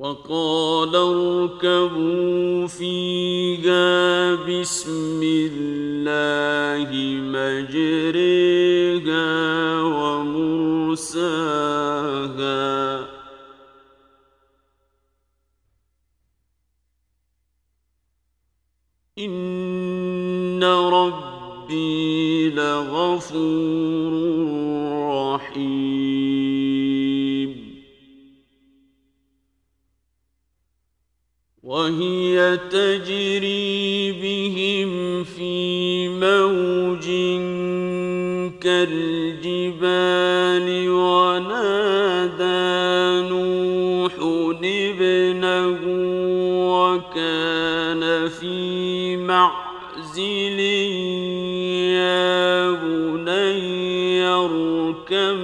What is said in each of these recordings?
وقال اركبوا فيها بسم الله مجريها ومرساها إن ربي لغفور رحيم. وهي تجري بهم في موج كالجبال ونادى نوح ابنه وكان في معزل يا بني اركب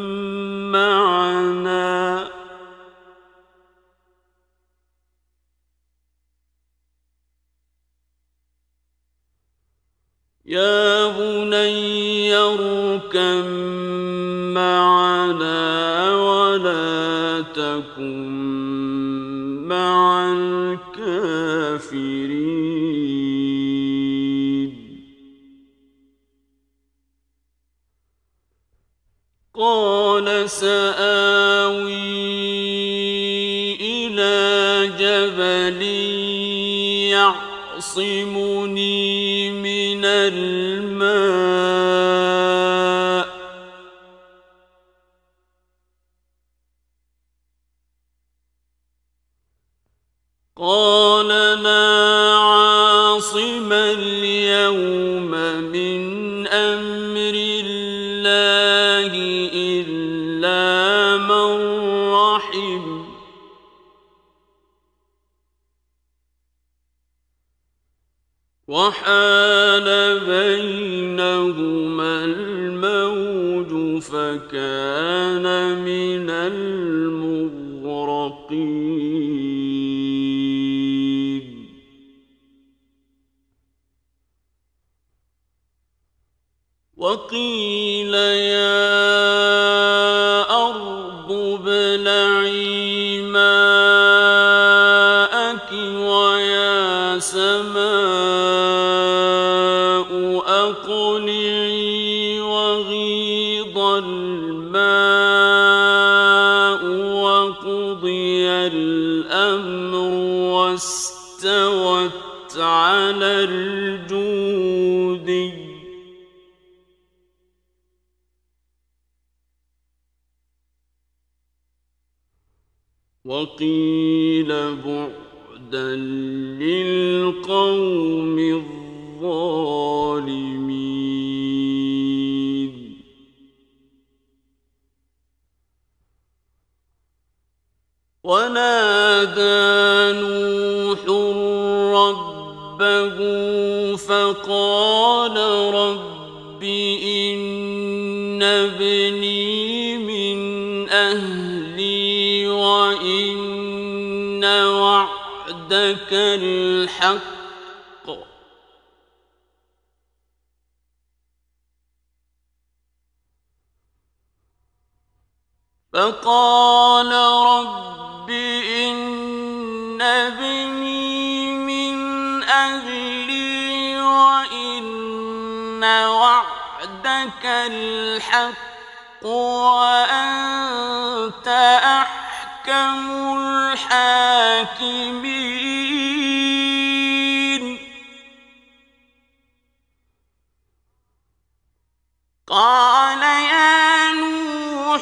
معنا ولا تكن مع الكافرين. قال سآوي إلى جبل يعصمني من الماء قال لا عاصم اليوم من أمر الله إلا من رحم وحال بينهما الموج فكان من المغرقين. وقيل يا أرض ابلعي ماءك ويا سماء أقلعي وغيض الماء وقضي الأمر واستوت على الجودي وقيل بعدا للقوم الظالمين. ونادى نوح ربه فقال رب إن ابني من أهلي وإن وعدك الحق فقال رب إن ابني من أهلي وإن وعدك الحق وأنت أحكم الحاكمين. قال يا نوح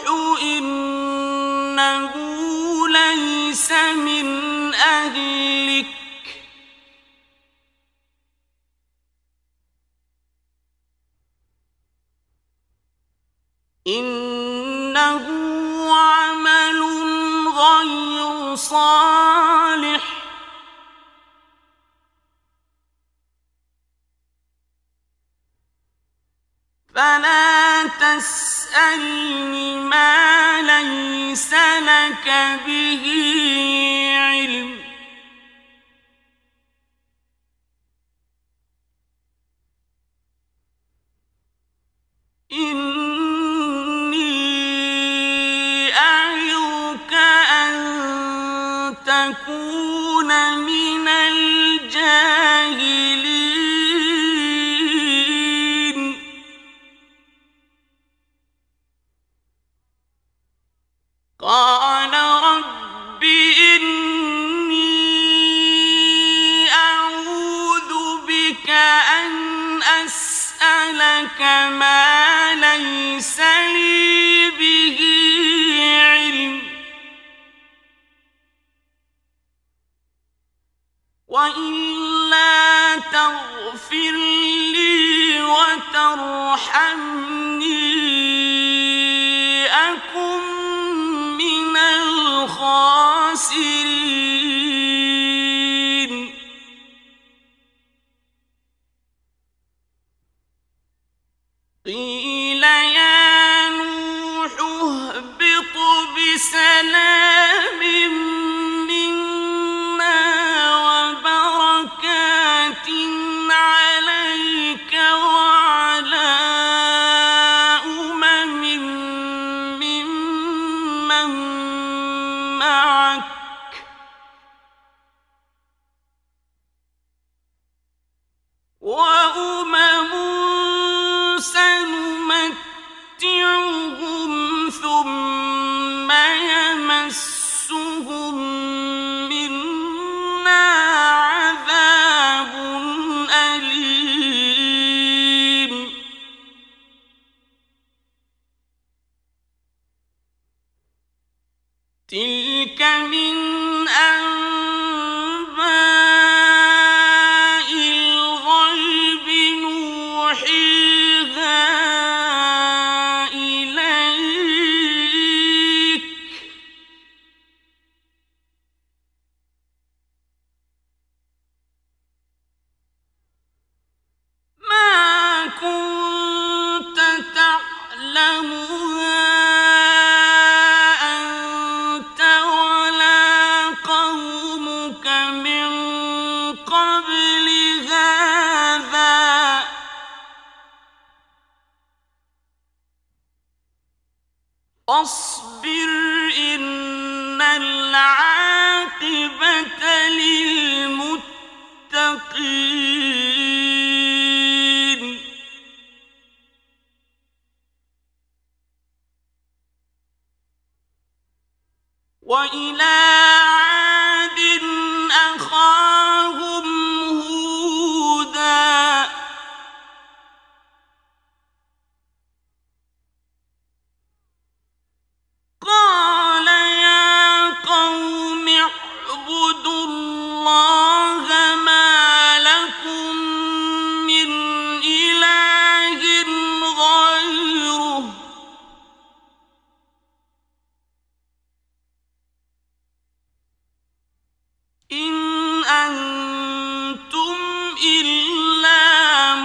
إنه ليس من أهلك إنه عمل غير صالح فلا تسألني ما ليس لك به علم إني أعظك أن تكون من الجاهلين قال رب إني أعوذ بك أن أسألك ما ليس لي به علم وإلا تغفر لي وترحمني أكن من الخاسرين قيل يا نوح اهبط بسلام منا وبركات عليك وعلى أمم ممن معك وأمم سنمتعهم ثم يمسهم منا عذاب أليم تلك من أنباء الغيب نوحيها إليك ما كنت تعلمها أنت ولا قومك من قبل هذا فاصبر إن العاقبة للمتقين وإلى عاد أخاهم هودا قال يا قوم اعبدوا الله ما لكم من إله غيره إن أنتم إلا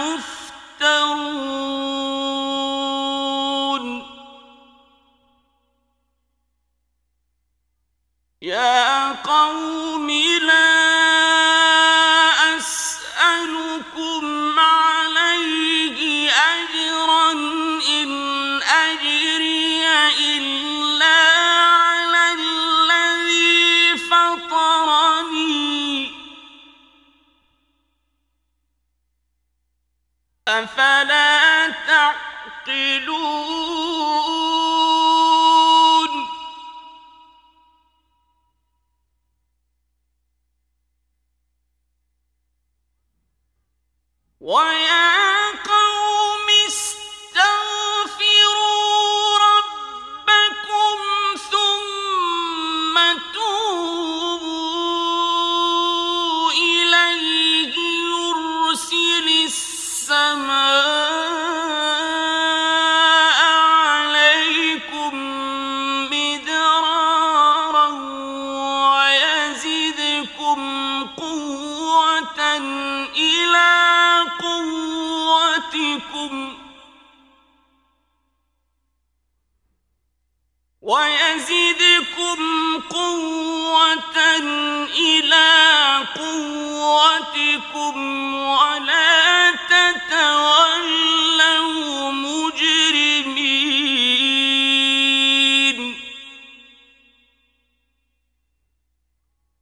مفترون يا قوم لا أسألكم عليه أجرا إن أجري إلا على الذي فطرني أفلا تعقلون ويا قوم استغفروا ربكم ثم توبوا إليه يرسل السماء عليكم مدرارا ويزدكم قوة إلى قوتكم ولا تتولوا مجرمين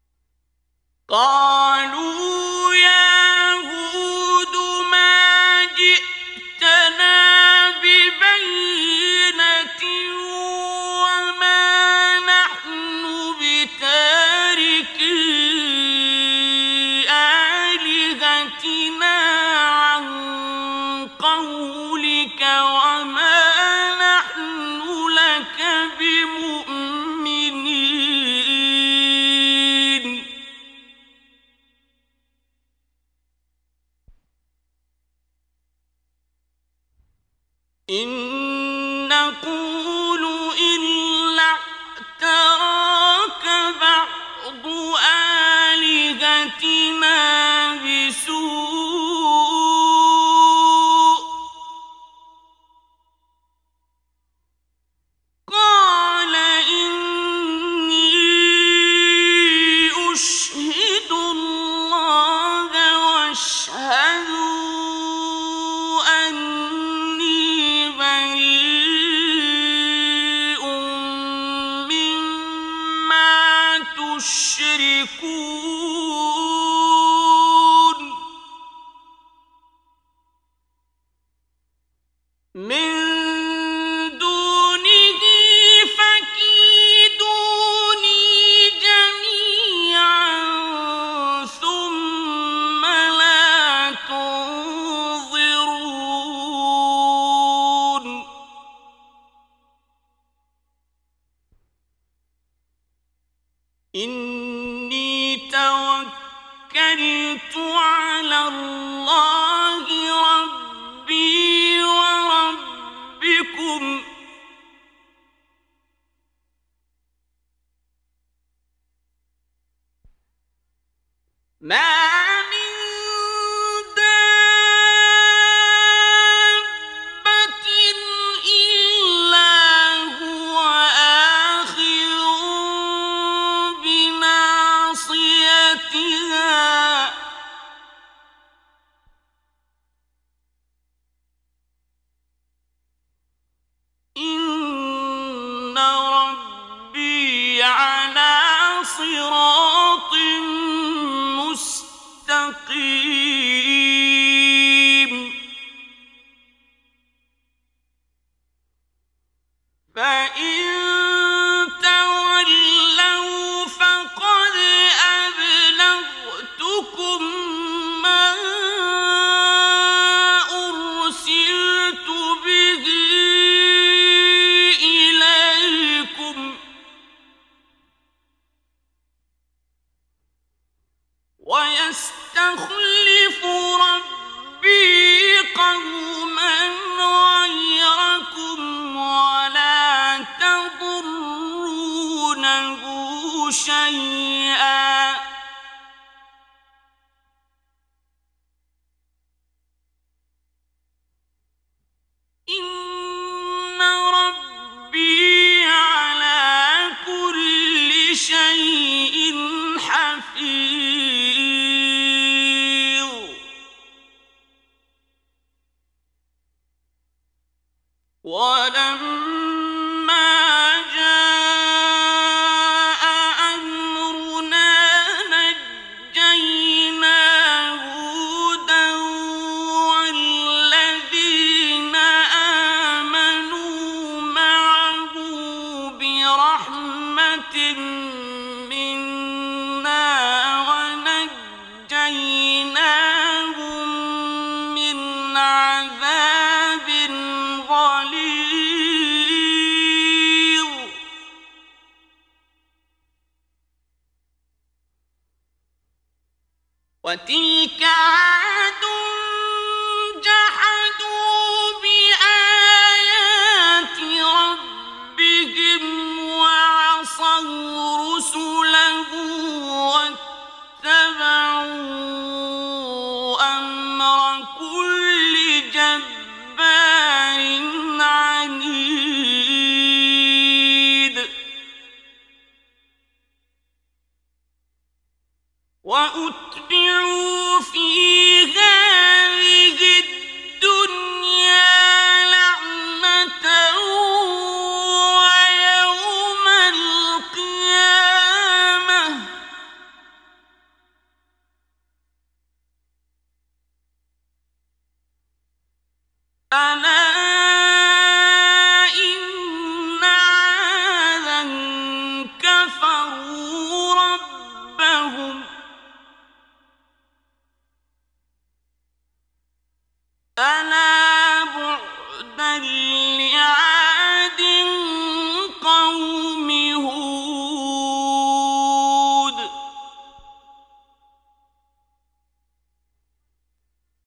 قالوا يا هود ما جئتنا ببينة وما نحن بتاركي آلهتنا عن قولك وما نحن لك بمؤمنين إن نقول إلا اعتراك بعض آلهتنا بسوء قال إني أشهد الله واشهدوا أني بريء مما تشركون من دونه فكيدوني جميعا ثم لا تنظرون إني توكلت على الله ربي وربكم ما من دابة إلا هو آخذ بناصيتها إن ربي على صراط مستقيم فإن تولوا فقد أبلغتكم ما أرسلت به إليكم ويستخلف ربي قوما غيركم ولا تضرونه شيئا إن ربي على كل شيء حفيظ ولما جاء أمرنا نجينا هودا والذين آمنوا معه برحمة منا ونجيناهم من عذاب غليظ وتلك عاد جحدوا بآيات ربهم وعصوا رسله واتبعوا أمر كل جبار عنيد وأتبعوا في